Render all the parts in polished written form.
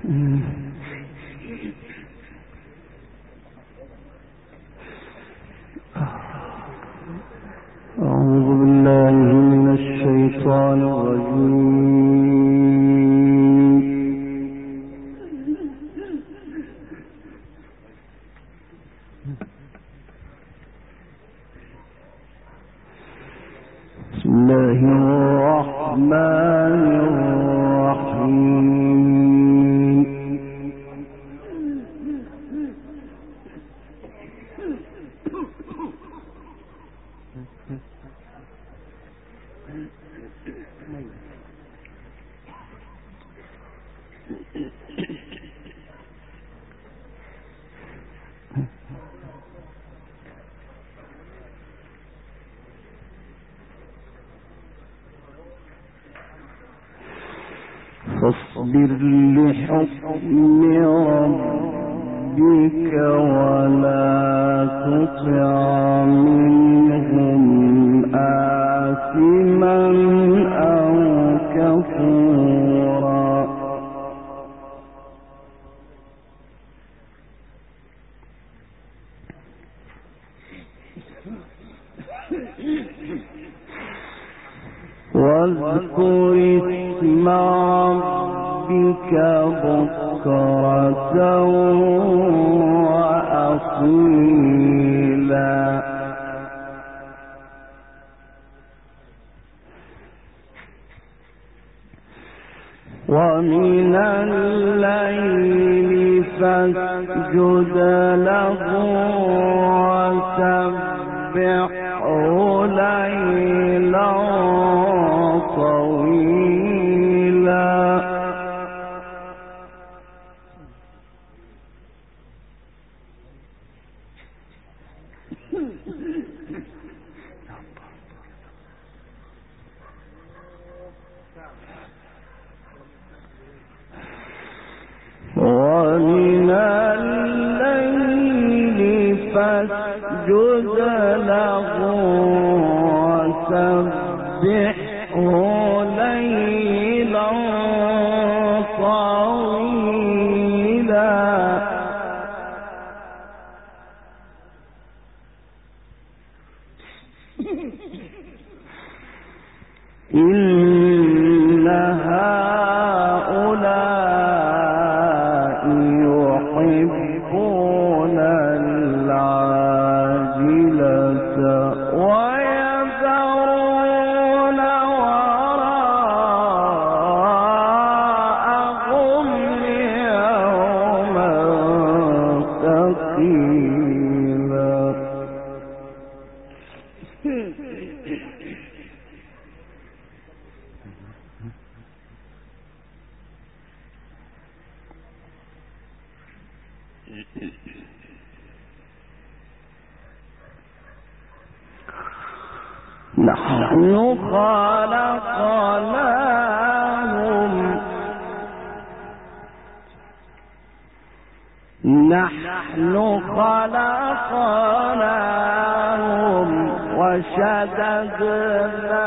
أعوذ بالله من الشيطان الرجيم. بسم الله الرحمن الرحيم. فاصبر لحكم ربك ولا تطع منهم آثما أو كفورا. واذكر اسم ربك بكرة وأصيلا. ومن الليل فاسجد له وسبحه ليلا طويلا. ومن الليل فاسجد له وسبحه ليلا طويلا. إن هؤلاء يحبون العاجلة ويذرون وراءهم يوما ثقيلا. نحن خلقناهم وشددنا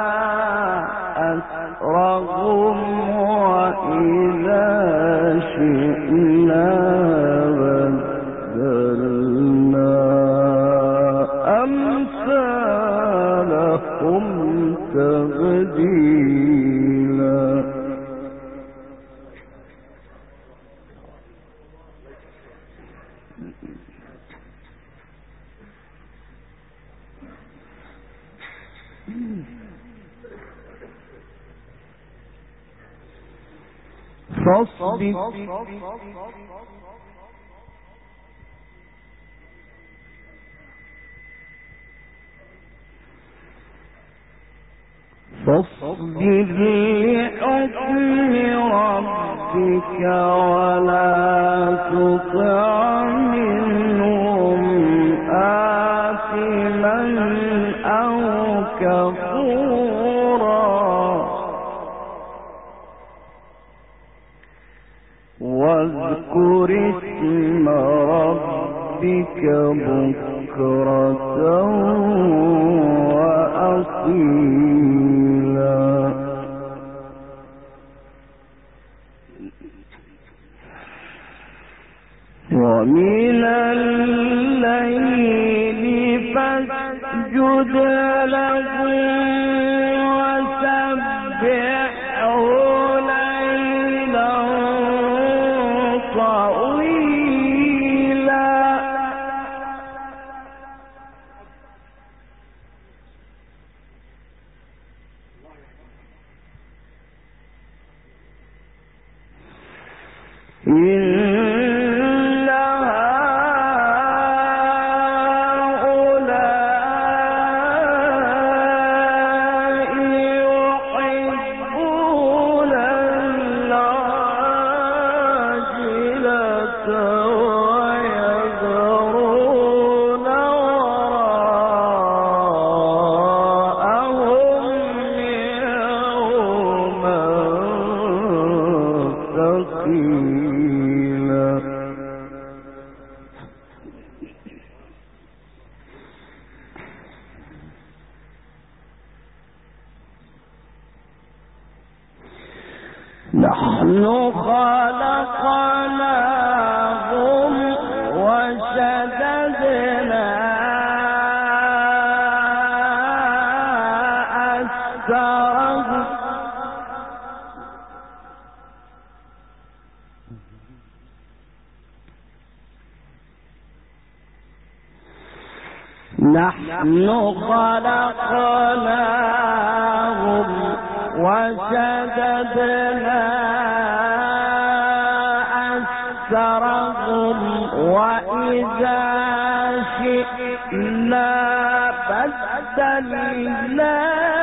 أسرهم وإذا شئنا بدلنا أمثالهم تبديلا. فاصبر لحكم ربك ولا تطع منهم آثما أو كفورا. واذكر اسم ربك بكرة وأصيلا. ومن الليل فاسجد له وسبحه ليلا طويلا نحن خلقناهم وشددنا أسرهم نحن خلقناهم وشددنا أسرهم وإذا شئنا بدلنا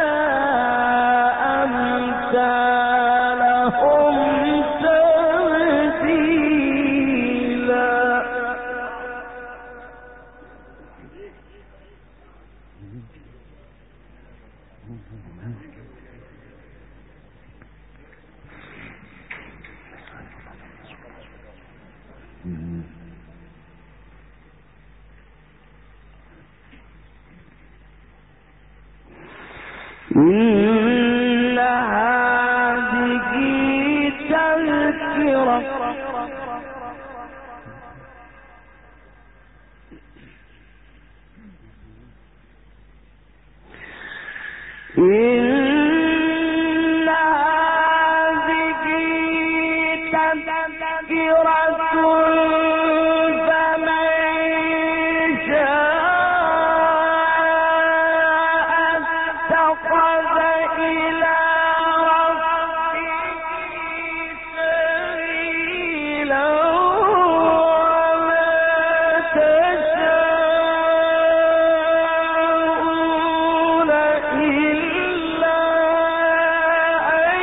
أمثالهم تبديلا إن هذه تذكرة إن هذه تذكرة فمن شاء اتخذ إلى ربه سبيلا وما تشاءون إلا أن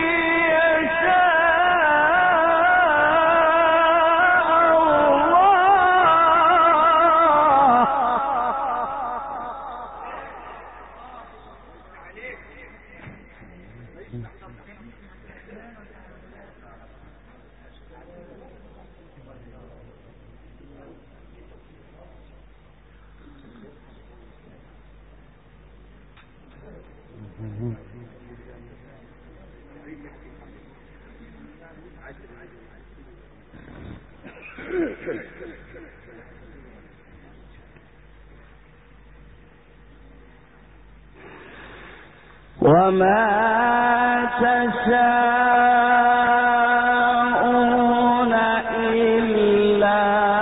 وما تشاءون إلا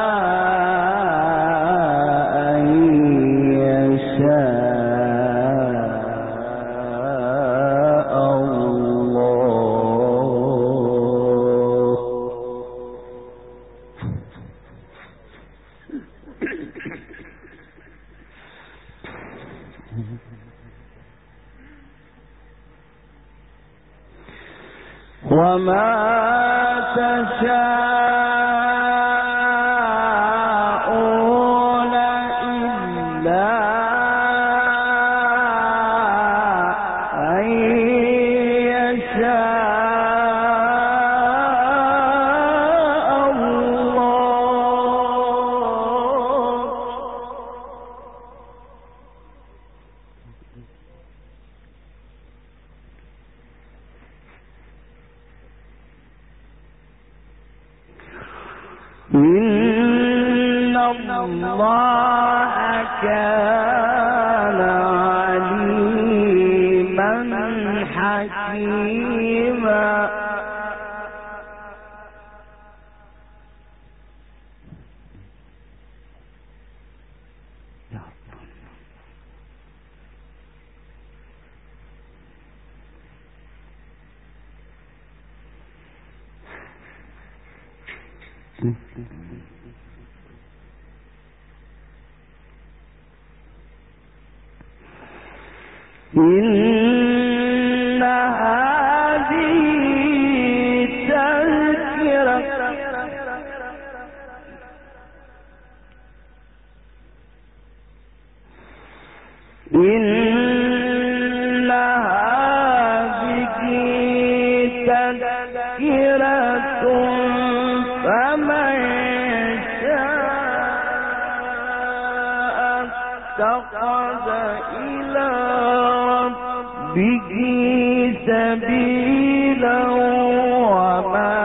أن يشاء الله وما تشاءون إلا أن يشاء الله إن الله كان عليما حكيما. إن هذه تذكرة إن هذه تذكرة فمن شاء اتخذ إلى ربه سبيلا وما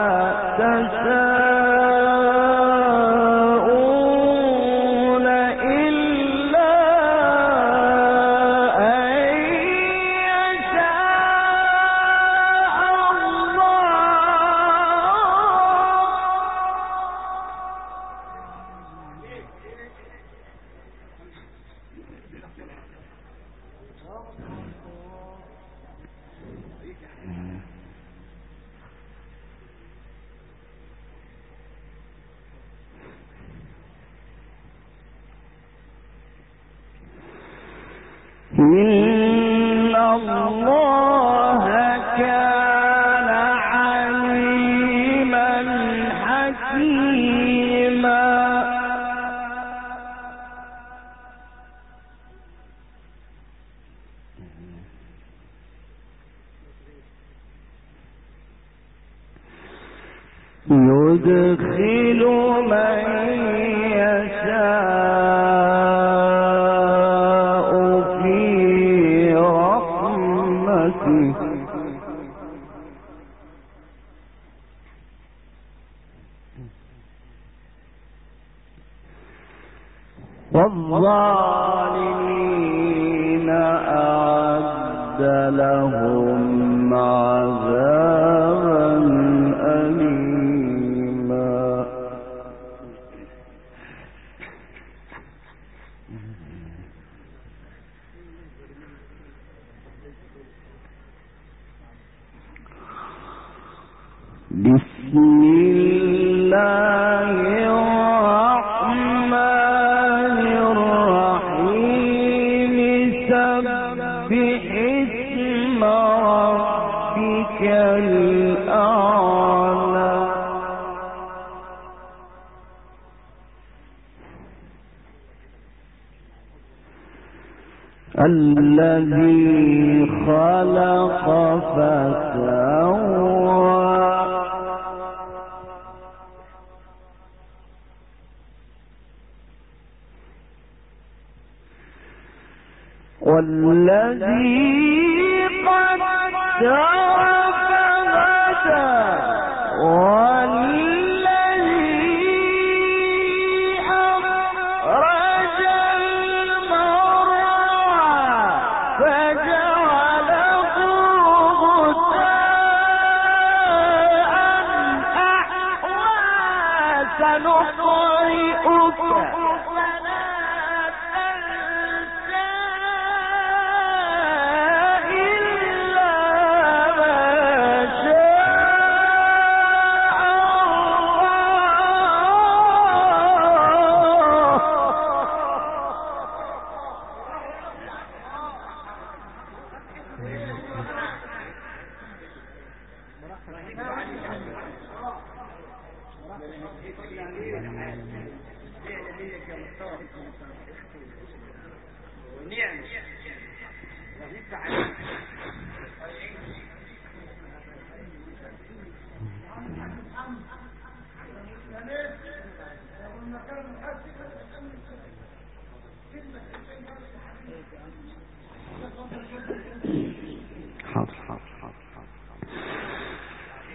تشاءون إلا أن يشاء الله. إن الله كان عليما حكيما. يدخل من يشاء في رحمته والظالمين أعد لهم عذابا أليما. بسم الله الرحمن الرحيم. سبح اسم ربك الأعلى. الذي خلق فسوى والذي قدر فهدى والذي أخرج المرعى فجعله غثاء أحوى. سنقرئك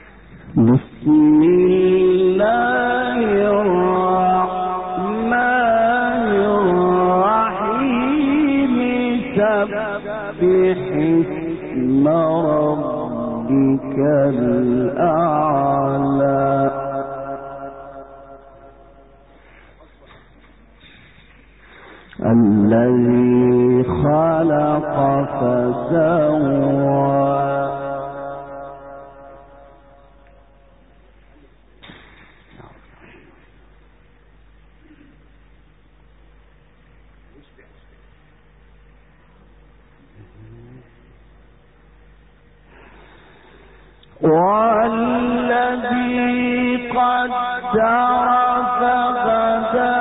بسم الله الرحمن الأعلى الذي خلق فسوى والذي قدر فهدى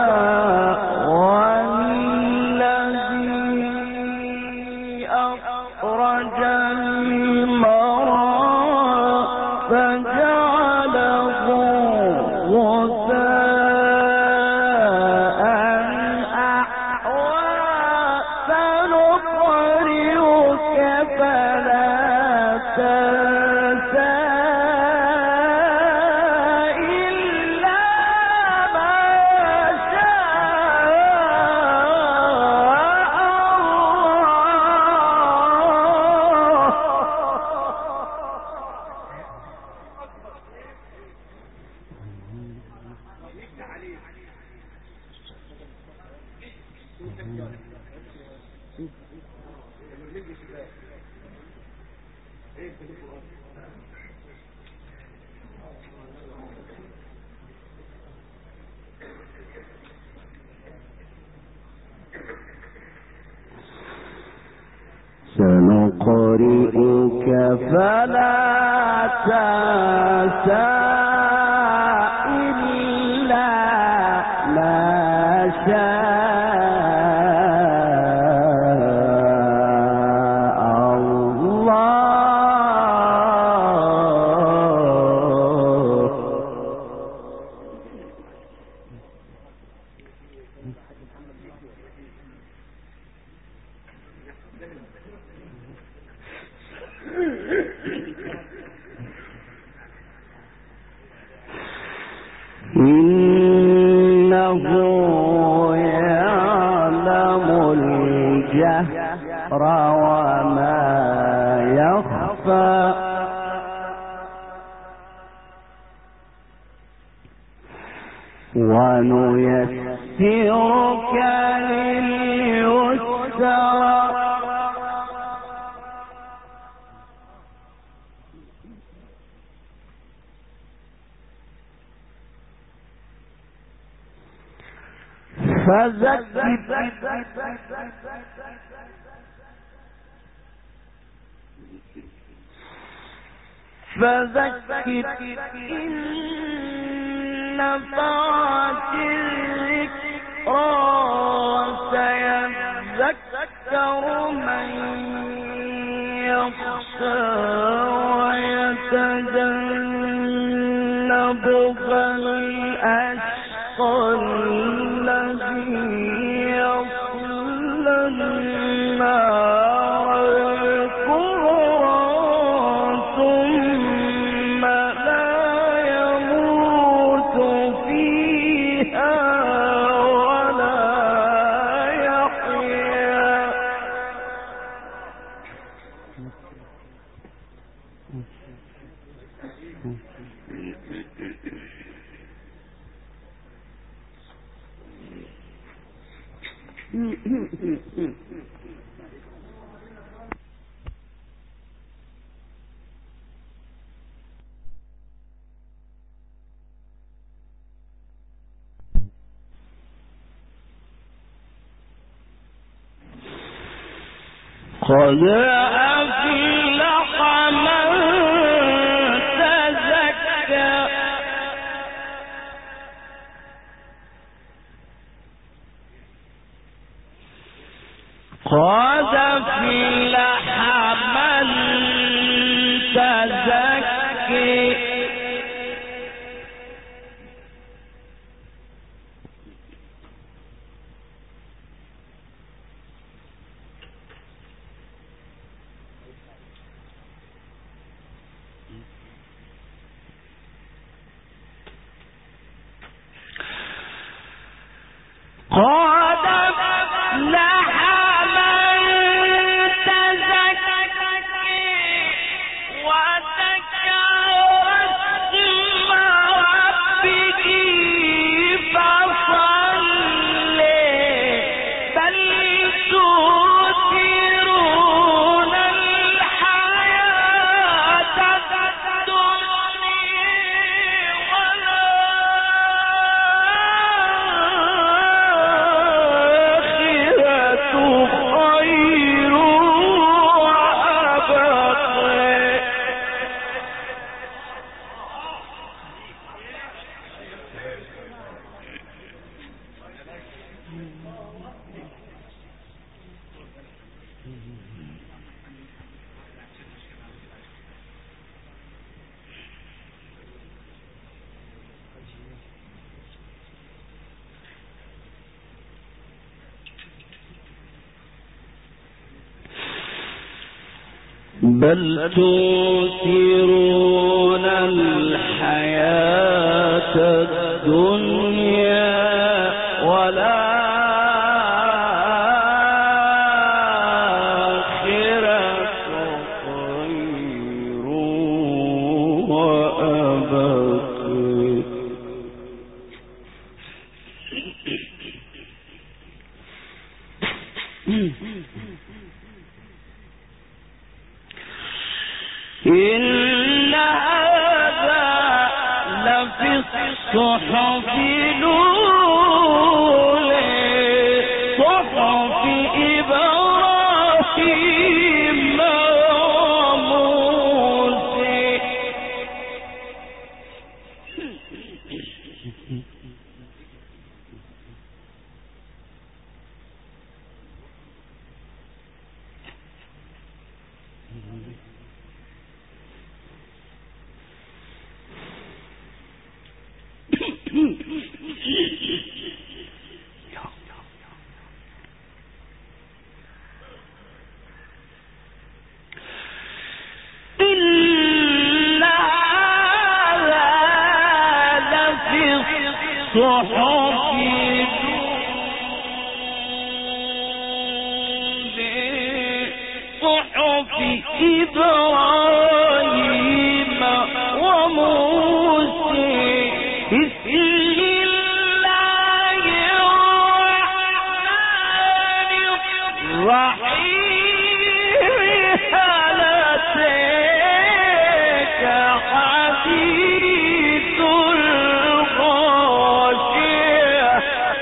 والذي أخرج المرعى فجعله غثاء أحوى سنقرئك فلا تنسى سنقرئك فلا تنسى إلا ما شاء الله إنه يعلم الجهر وما يخفى ونيسرك لليسرى فذكر إن نفعت الذكرى سيذكر من يخشى ويتجنبها الأشقى الذي يصلى النار الكبرى ثم لا يموت فيها ولا يحيا قد أفلح من تزكى قد أفلح من تزكى قد أفلح من بل تؤثرون الحياة الدنيا والآخرة خير وأبقى. إن هذا لفي الصحف الأولى صحف إبراهيم وموسى. صحف إبراهيم وموسى بسم الله الرحمن الرحيم. هل أتاك حديث الغاشية.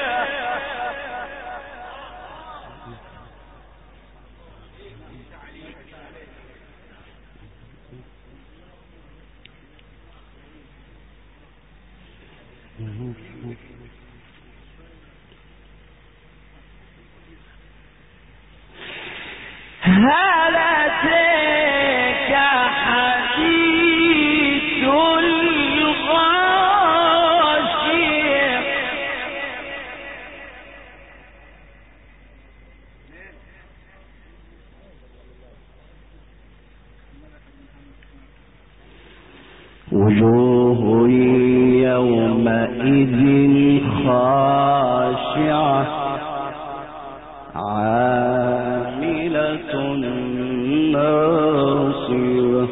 هل أتاك حديث الغاشية. وجوه يومئذ خاشعة عاملة ناصبة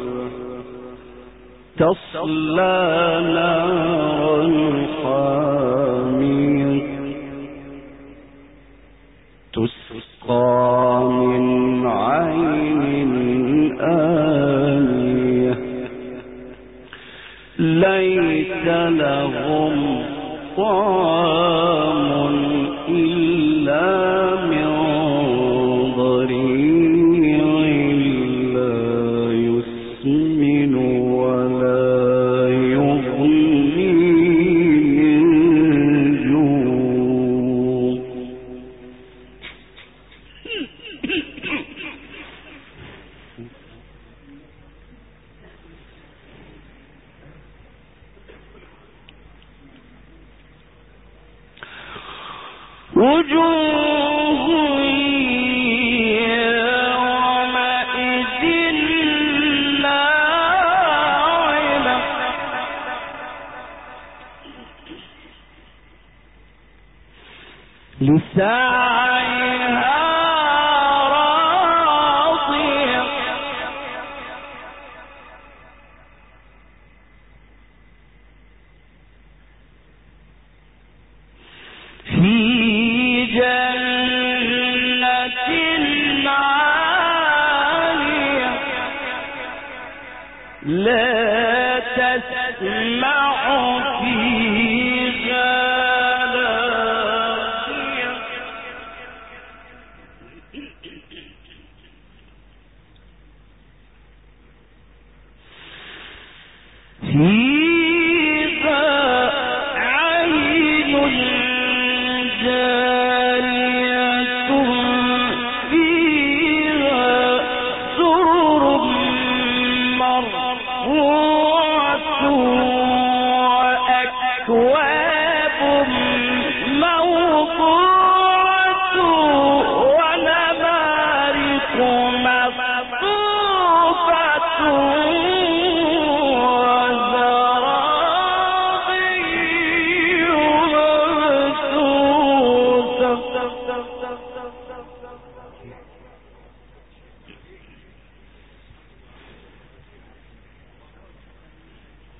تصلى نارا حامية تسقى من عين آنية ليس لهم طعام إلا من ضريع لا يسمن ولا يغني من جوع. وجوه يومئذ ناعمة لسعيها راضية في جنة عالية لا تسمع فيها لاغية فيها عين جارية فيها سرر مرفوعة وأكواب موضوعة ونمارق مصفوفة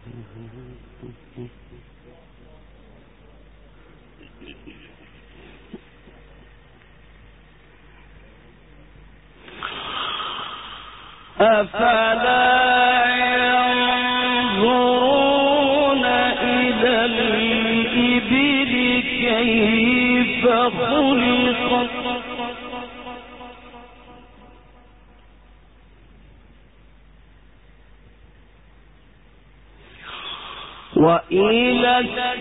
أفلا ينظرون إلى الإبل كيف خلقت وإلى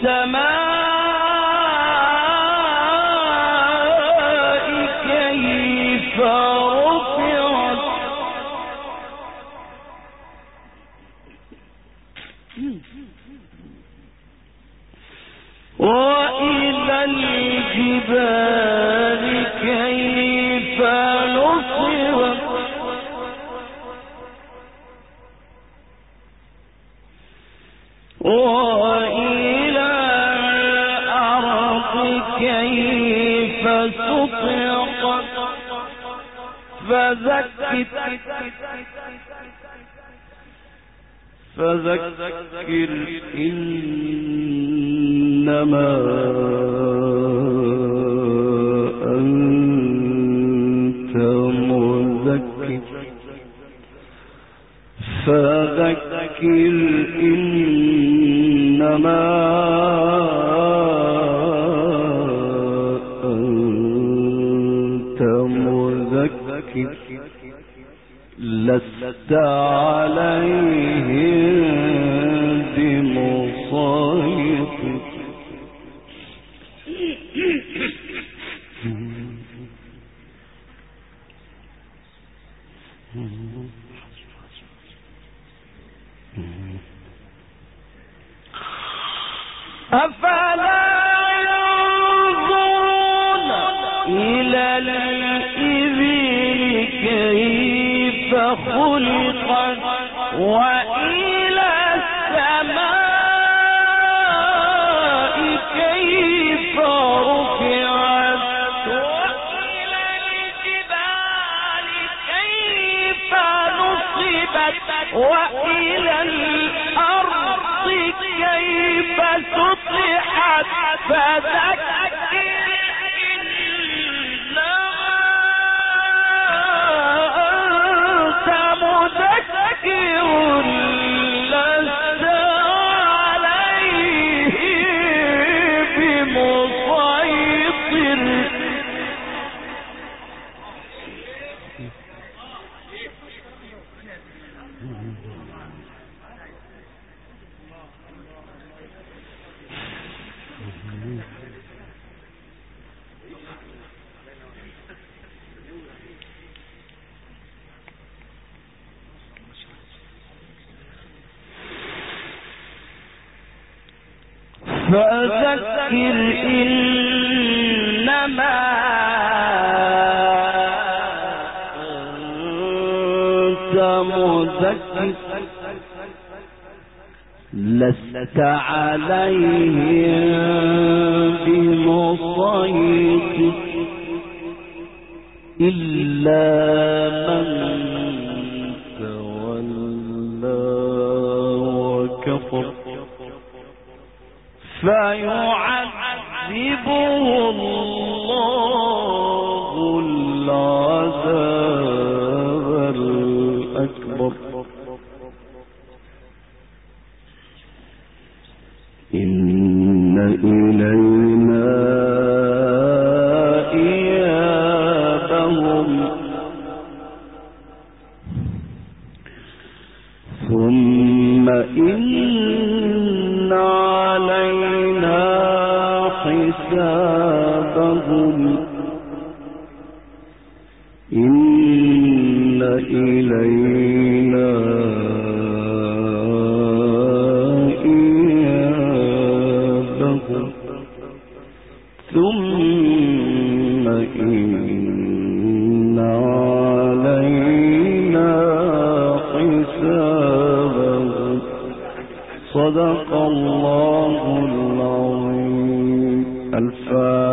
السماء كيف رفعت وإلى الجبال كيف نصبت وإلى الأرض كيف سطحت فذكر إنما أنت مذكر فذكر إنما أنت مذكر لست عليهم بمسيطر أفلا ينظرون إلى الإبل كيف خلقت وإلى السماء كيف رفعت وإلى الجبال كيف نصبت وإلى الأرض كيف سطحت فذكر إنما أنت مذكر لست عليه بمسيطر فذكر إنما أنت مذكر لست عليهم بمسيطر إلا من تولى وكفر فيعذبه الله العذاب الأكبر إن إلينا إيابهم ثم إن علينا حسابهم إن إلينا إيابهم ثم إن علينا حسابهم صدق الله العظيم. الفاتحة.